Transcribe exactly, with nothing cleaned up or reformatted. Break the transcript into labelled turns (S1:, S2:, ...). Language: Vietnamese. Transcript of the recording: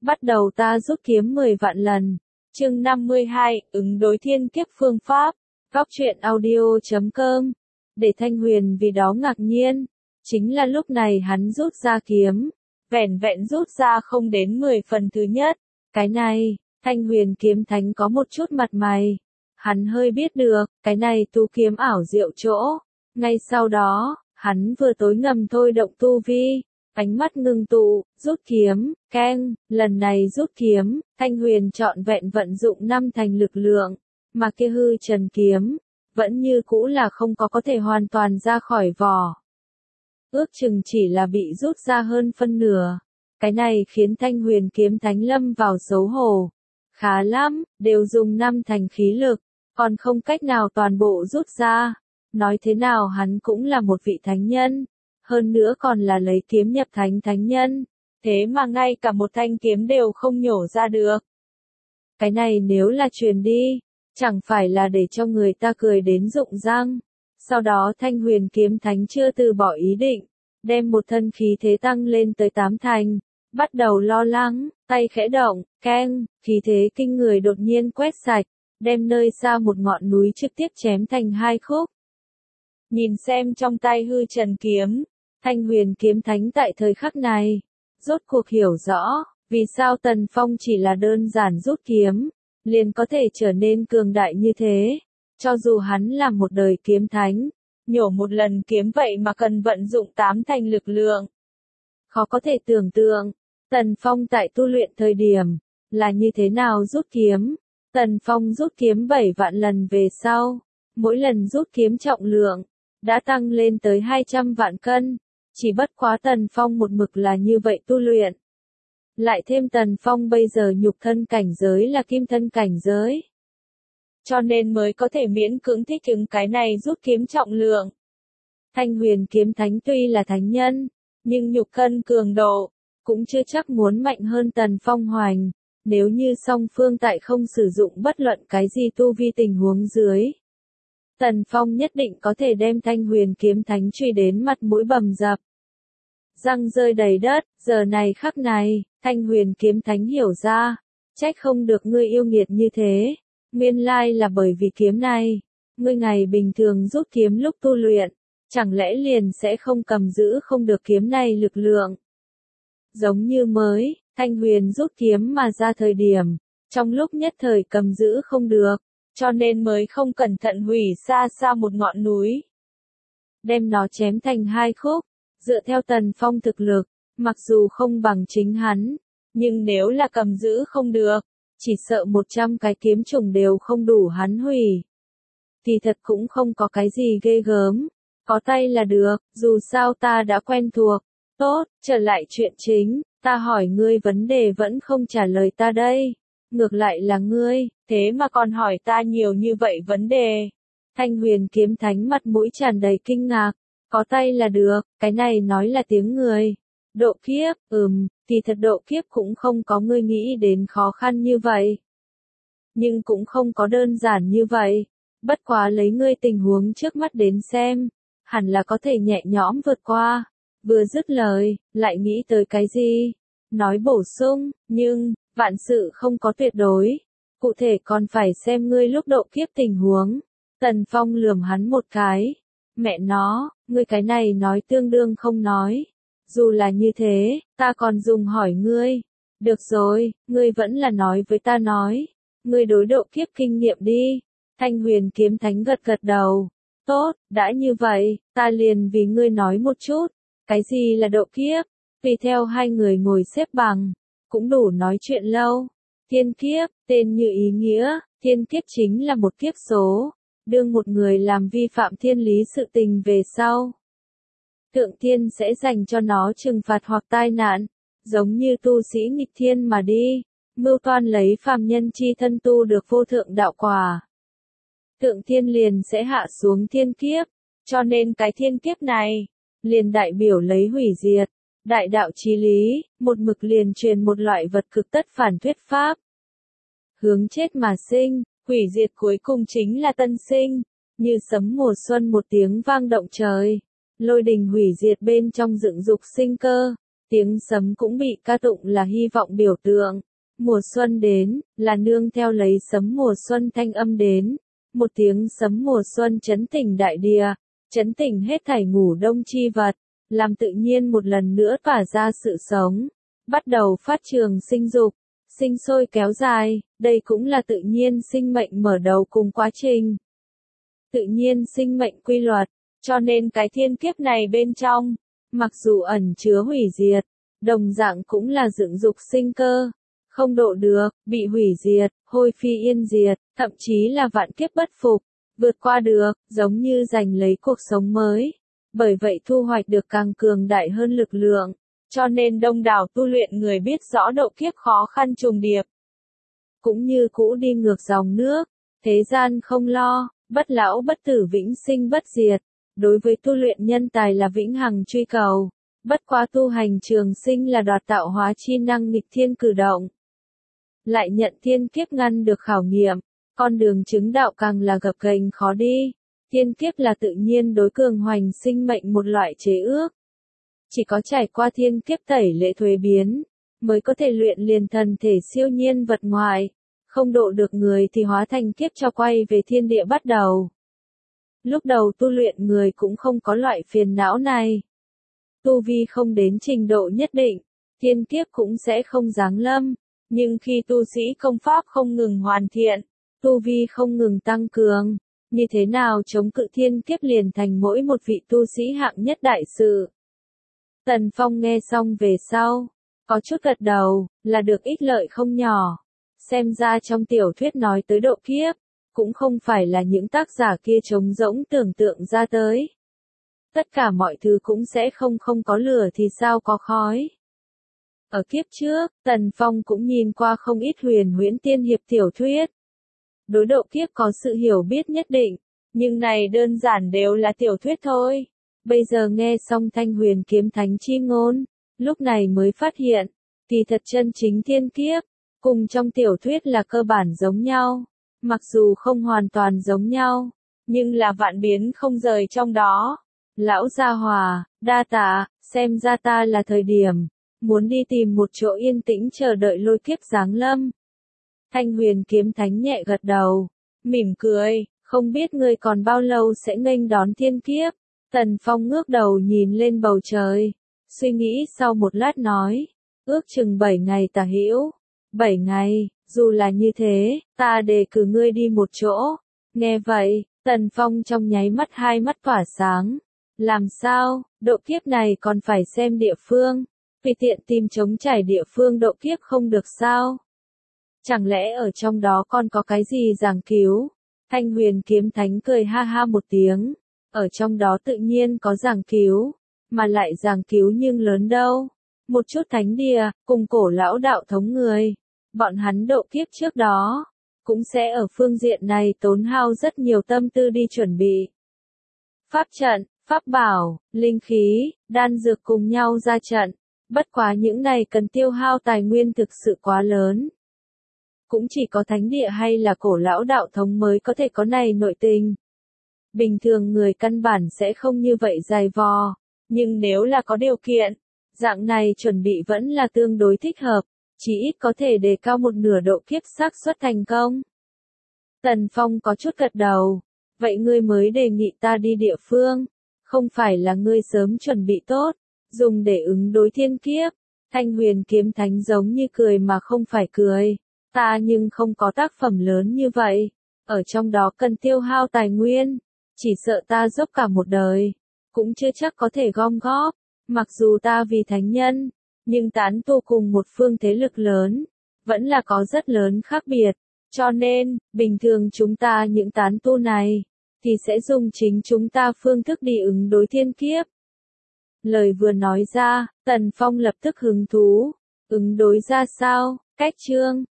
S1: bắt đầu ta rút kiếm mười vạn lần. Chương năm mươi hai, ứng đối thiên kiếp phương pháp. Góc truyện audio chấm com. Để Thanh Huyền vì đó ngạc nhiên, chính là lúc này hắn rút ra kiếm, vẻn vẹn rút ra không đến mười phần thứ nhất. Cái này, Thanh Huyền kiếm thánh có một chút mặt mày. Hắn hơi biết được, cái này tu kiếm ảo diệu chỗ. Ngay sau đó, hắn vừa tối ngầm thôi động tu vi, ánh mắt ngưng tụ, rút kiếm, keng, lần này rút kiếm, Thanh Huyền trọn vẹn vận dụng năm thành lực lượng, mà kia hư trần kiếm, vẫn như cũ là không có có thể hoàn toàn ra khỏi vỏ. Ước chừng chỉ là bị rút ra hơn phân nửa. Cái này khiến Thanh Huyền kiếm thánh lâm vào xấu hổ. Khá lắm, đều dùng năm thành khí lực, còn không cách nào toàn bộ rút ra. Nói thế nào hắn cũng là một vị thánh nhân, hơn nữa còn là lấy kiếm nhập thánh thánh nhân, thế mà ngay cả một thanh kiếm đều không nhổ ra được. Cái này nếu là truyền đi, chẳng phải là để cho người ta cười đến rụng răng. Sau đó Thanh Huyền kiếm thánh chưa từ bỏ ý định, đem một thân khí thế tăng lên tới tám thành, bắt đầu lo lắng, tay khẽ động, keng, khí thế kinh người đột nhiên quét sạch, đem nơi xa một ngọn núi trực tiếp chém thành hai khúc. Nhìn xem trong tay hư trần kiếm, Thanh Huyền kiếm thánh tại thời khắc này, rốt cuộc hiểu rõ, vì sao Tần Phong chỉ là đơn giản rút kiếm, liền có thể trở nên cường đại như thế. Cho dù hắn là một đời kiếm thánh, nhổ một lần kiếm vậy mà cần vận dụng tám thành lực lượng. Khó có thể tưởng tượng, Tần Phong tại tu luyện thời điểm, là như thế nào rút kiếm. Tần Phong rút kiếm bảy vạn lần về sau, mỗi lần rút kiếm trọng lượng, đã tăng lên tới hai trăm vạn cân. Chỉ bất quá Tần Phong một mực là như vậy tu luyện. Lại thêm Tần Phong bây giờ nhục thân cảnh giới là kim thân cảnh giới, cho nên mới có thể miễn cưỡng thích ứng cái này rút kiếm trọng lượng. Thanh Huyền kiếm thánh tuy là thánh nhân, nhưng nhục thân cường độ, cũng chưa chắc muốn mạnh hơn Tần Phong hoành. Nếu như song phương tại không sử dụng bất luận cái gì tu vi tình huống dưới, Tần Phong nhất định có thể đem Thanh Huyền kiếm thánh truy đến mặt mũi bầm dập, răng rơi đầy đất. Giờ này khắc này, Thanh Huyền kiếm thánh hiểu ra, trách không được ngươi yêu nghiệt như thế, nguyên lai là bởi vì kiếm này. Ngươi ngày bình thường rút kiếm lúc tu luyện, chẳng lẽ liền sẽ không cầm giữ không được kiếm này lực lượng? Giống như mới, Thanh Huyền rút kiếm mà ra thời điểm, trong lúc nhất thời cầm giữ không được, cho nên mới không cẩn thận hủy xa xa một ngọn núi, đem nó chém thành hai khúc. Dựa theo Tần Phong thực lực, mặc dù không bằng chính hắn, nhưng nếu là cầm giữ không được, chỉ sợ một trăm cái kiếm trùng đều không đủ hắn hủy. Thì thật cũng không có cái gì ghê gớm, có tay là được, dù sao ta đã quen thuộc. Tốt, trở lại chuyện chính, ta hỏi ngươi vấn đề vẫn không trả lời ta đây. Ngược lại là ngươi, thế mà còn hỏi ta nhiều như vậy vấn đề. Thanh Huyền kiếm thánh mặt mũi tràn đầy kinh ngạc. Có tay là được, cái này nói là tiếng người. Độ kiếp, ừm, thì thật độ kiếp cũng không có ngươi nghĩ đến khó khăn như vậy. Nhưng cũng không có đơn giản như vậy. Bất quá lấy ngươi tình huống trước mắt đến xem, hẳn là có thể nhẹ nhõm vượt qua. Vừa dứt lời, lại nghĩ tới cái gì? Nói bổ sung, nhưng, vạn sự không có tuyệt đối. Cụ thể còn phải xem ngươi lúc độ kiếp tình huống. Tần Phong lườm hắn một cái. Mẹ nó, ngươi cái này nói tương đương không nói. Dù là như thế, ta còn dùng hỏi ngươi. Được rồi, ngươi vẫn là nói với ta nói. Ngươi đối độ kiếp kinh nghiệm đi. Thanh Huyền kiếm thánh gật gật đầu. Tốt, đã như vậy, ta liền vì ngươi nói một chút. Cái gì là độ kiếp? Tùy theo hai người ngồi xếp bằng, cũng đủ nói chuyện lâu. Thiên kiếp, tên như ý nghĩa, thiên kiếp chính là một kiếp số. Đương một người làm vi phạm thiên lý sự tình về sau, Thượng Thiên sẽ dành cho nó trừng phạt hoặc tai nạn, giống như tu sĩ nghịch thiên mà đi, mưu toan lấy phàm nhân chi thân tu được vô thượng đạo quả. Thượng Thiên liền sẽ hạ xuống thiên kiếp, cho nên cái thiên kiếp này, liền đại biểu lấy hủy diệt, đại đạo chí lý, một mực liền truyền một loại vật cực tất phản thuyết pháp. Hướng chết mà sinh. Hủy diệt cuối cùng chính là tân sinh, như sấm mùa xuân một tiếng vang động trời, lôi đình hủy diệt bên trong dựng dục sinh cơ, Tiếng sấm cũng bị ca tụng là hy vọng biểu tượng. Mùa xuân đến, là nương theo lấy sấm mùa xuân thanh âm đến. Một tiếng sấm mùa xuân chấn tỉnh đại địa, chấn tỉnh hết thảy ngủ đông chi vật, làm tự nhiên một lần nữa tỏa ra sự sống. Bắt đầu phát trường sinh dục, sinh sôi kéo dài, đây cũng là tự nhiên sinh mệnh mở đầu cùng quá trình. Tự nhiên sinh mệnh quy luật, cho nên cái thiên kiếp này bên trong, mặc dù ẩn chứa hủy diệt, đồng dạng cũng là dựng dục sinh cơ, không độ được, bị hủy diệt, hôi phi yên diệt, thậm chí là vạn kiếp bất phục, vượt qua được, giống như giành lấy cuộc sống mới. Bởi vậy thu hoạch được càng cường đại hơn lực lượng, cho nên đông đảo tu luyện người biết rõ độ kiếp khó khăn trùng điệp. Cũng như cũ đi ngược dòng nước, thế gian không lo, bất lão bất tử vĩnh sinh bất diệt. Đối với tu luyện nhân tài là vĩnh hằng truy cầu, bất quá tu hành trường sinh là đoạt tạo hóa chi năng nghịch thiên cử động. Lại nhận thiên kiếp ngăn được khảo nghiệm, con đường chứng đạo càng là gập ghềnh khó đi. Thiên kiếp là tự nhiên đối cường hoành sinh mệnh một loại chế ước. Chỉ có trải qua thiên kiếp tẩy lễ thuế biến, mới có thể luyện liền thần thể siêu nhiên vật ngoài. Không độ được người thì hóa thành kiếp cho quay về thiên địa bắt đầu. Lúc đầu tu luyện người cũng không có loại phiền não này. Tu vi không đến trình độ nhất định, thiên kiếp cũng sẽ không giáng lâm. Nhưng khi tu sĩ công pháp không ngừng hoàn thiện, tu vi không ngừng tăng cường, như thế nào chống cự thiên kiếp liền thành mỗi một vị tu sĩ hạng nhất đại sự. Tần Phong nghe xong về sau, có chút gật đầu, là được ích lợi không nhỏ. Xem ra trong tiểu thuyết nói tới độ kiếp, cũng không phải là những tác giả kia trống rỗng tưởng tượng ra tới. Tất cả mọi thứ cũng sẽ không không có lửa thì sao có khói. Ở kiếp trước, Tần Phong cũng nhìn qua không ít huyền huyễn tiên hiệp tiểu thuyết. Đối độ kiếp có sự hiểu biết nhất định, nhưng này đơn giản đều là tiểu thuyết thôi. Bây giờ nghe xong Thanh Huyền Kiếm Thánh chi ngôn, lúc này mới phát hiện, kỳ thật chân chính thiên kiếp, cùng trong tiểu thuyết là cơ bản giống nhau. Mặc dù không hoàn toàn giống nhau, nhưng là vạn biến không rời trong đó. Lão gia hòa, đa tạ, xem ra ta là thời điểm, muốn đi tìm một chỗ yên tĩnh chờ đợi lôi kiếp giáng lâm. Thanh Huyền Kiếm Thánh nhẹ gật đầu, mỉm cười, không biết ngươi còn bao lâu sẽ nghênh đón thiên kiếp. Tần Phong ngước đầu nhìn lên bầu trời, suy nghĩ sau một lát nói, ước chừng bảy ngày tả hữu. Bảy ngày, dù là như thế, ta đề cử ngươi đi một chỗ. Nghe vậy, Tần Phong trong nháy mắt hai mắt tỏa sáng. Làm sao, độ kiếp này còn phải xem địa phương, vì tiện tìm chống trải địa phương độ kiếp không được sao? Chẳng lẽ ở trong đó còn có cái gì giảng cứu? Thanh Huyền Kiếm Thánh cười ha ha một tiếng, ở trong đó tự nhiên có giảng cứu, mà lại giảng cứu nhưng lớn đâu. Một chút thánh địa, cùng cổ lão đạo thống người, bọn hắn độ kiếp trước đó, cũng sẽ ở phương diện này tốn hao rất nhiều tâm tư đi chuẩn bị. Pháp trận, pháp bảo, linh khí, đan dược cùng nhau ra trận, bất quá những này cần tiêu hao tài nguyên thực sự quá lớn. Cũng chỉ có thánh địa hay là cổ lão đạo thống mới có thể có này nội tình. Bình thường người căn bản sẽ không như vậy dài vò, nhưng nếu là có điều kiện, dạng này chuẩn bị vẫn là tương đối thích hợp, chỉ ít có thể đề cao một nửa độ kiếp xác suất thành công. Tần Phong có chút gật đầu, vậy ngươi mới đề nghị ta đi địa phương, không phải là ngươi sớm chuẩn bị tốt, dùng để ứng đối thiên kiếp. Thanh Huyền Kiếm Thánh giống như cười mà không phải cười, ta nhưng không có tác phẩm lớn như vậy, ở trong đó cần tiêu hao tài nguyên, chỉ sợ ta dốc cả một đời, cũng chưa chắc có thể gom góp. Mặc dù ta vì thánh nhân, nhưng tán tu cùng một phương thế lực lớn, vẫn là có rất lớn khác biệt, cho nên, bình thường chúng ta những tán tu này, thì sẽ dùng chính chúng ta phương thức đi ứng đối thiên kiếp. Lời vừa nói ra, Tần Phong lập tức hứng thú, ứng đối ra sao, cách chương,